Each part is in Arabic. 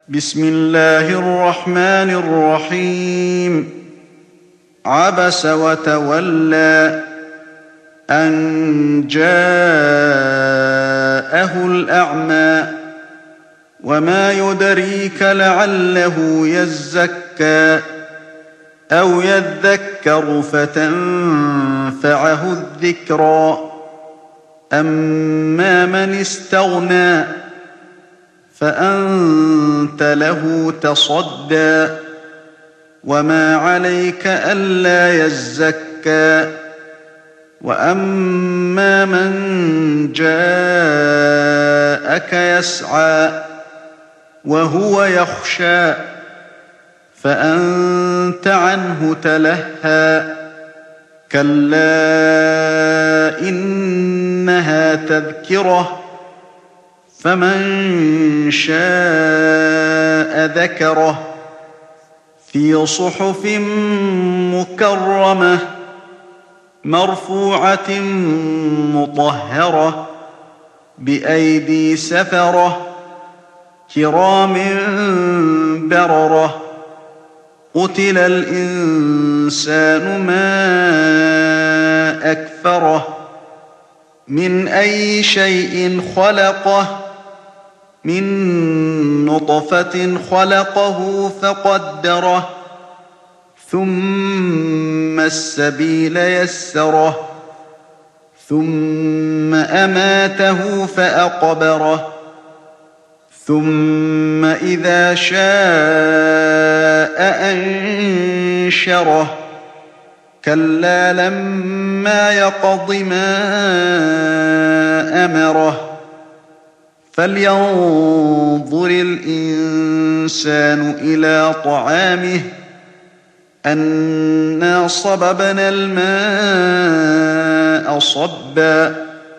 بسم الله الرحمن الرحيم عبس وتولى أن جاءه الأعمى وما يدريك لعله يزكى أو يذكر فتنفعه الذكرى أما من استغنى فأنت له تصدى وما عليك ألا يزكى وأما من جاءك يسعى وهو يخشى فأنت عنه تلهى كلا إنها تذكرة فمن شاء ذكره في صحف مكرمة مرفوعة مطهرة بأيدي سفرة كرام بررة قتل الإنسان ما أكفره من أي شيء خلقه من نطفة خلقه فقدره ثم السبيل يسره ثم أماته فأقبره ثم إذا شاء أنشره كلا لما يقض ما أمره فلينظر الإنسان إلى طعامه أنا صببنا الماء صبا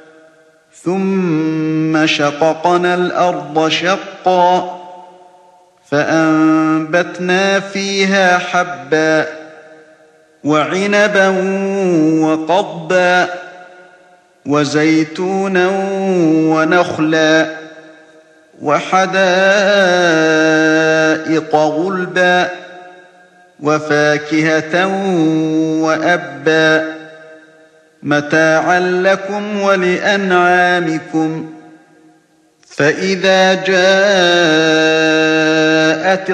ثم شققنا الأرض شقا فأنبتنا فيها حبا وعنبا وقضبا وزيتونا ونخلا وحدائق غلبا وفاكهة وأبا متاعا لكم ولأنعامكم فإذا جاءت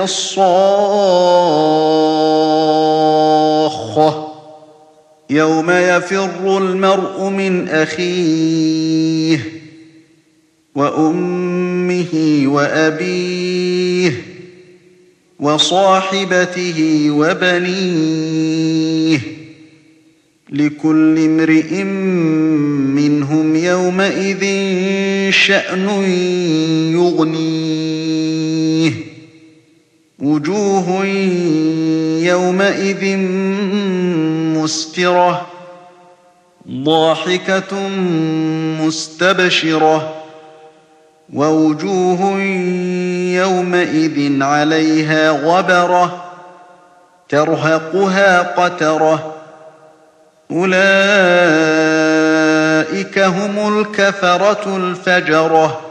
الصاخة يوم يفر المرء من أخيه وأمه وأبيه وصاحبته وبنيه لكل امرئ منهم يومئذ شأن يغنيه وجوه يومئذ مسفرة ضاحكة مستبشرة ووجوه يومئذ عليها غبرة ترهقها قترة أولئك هم الكفرة الفجرة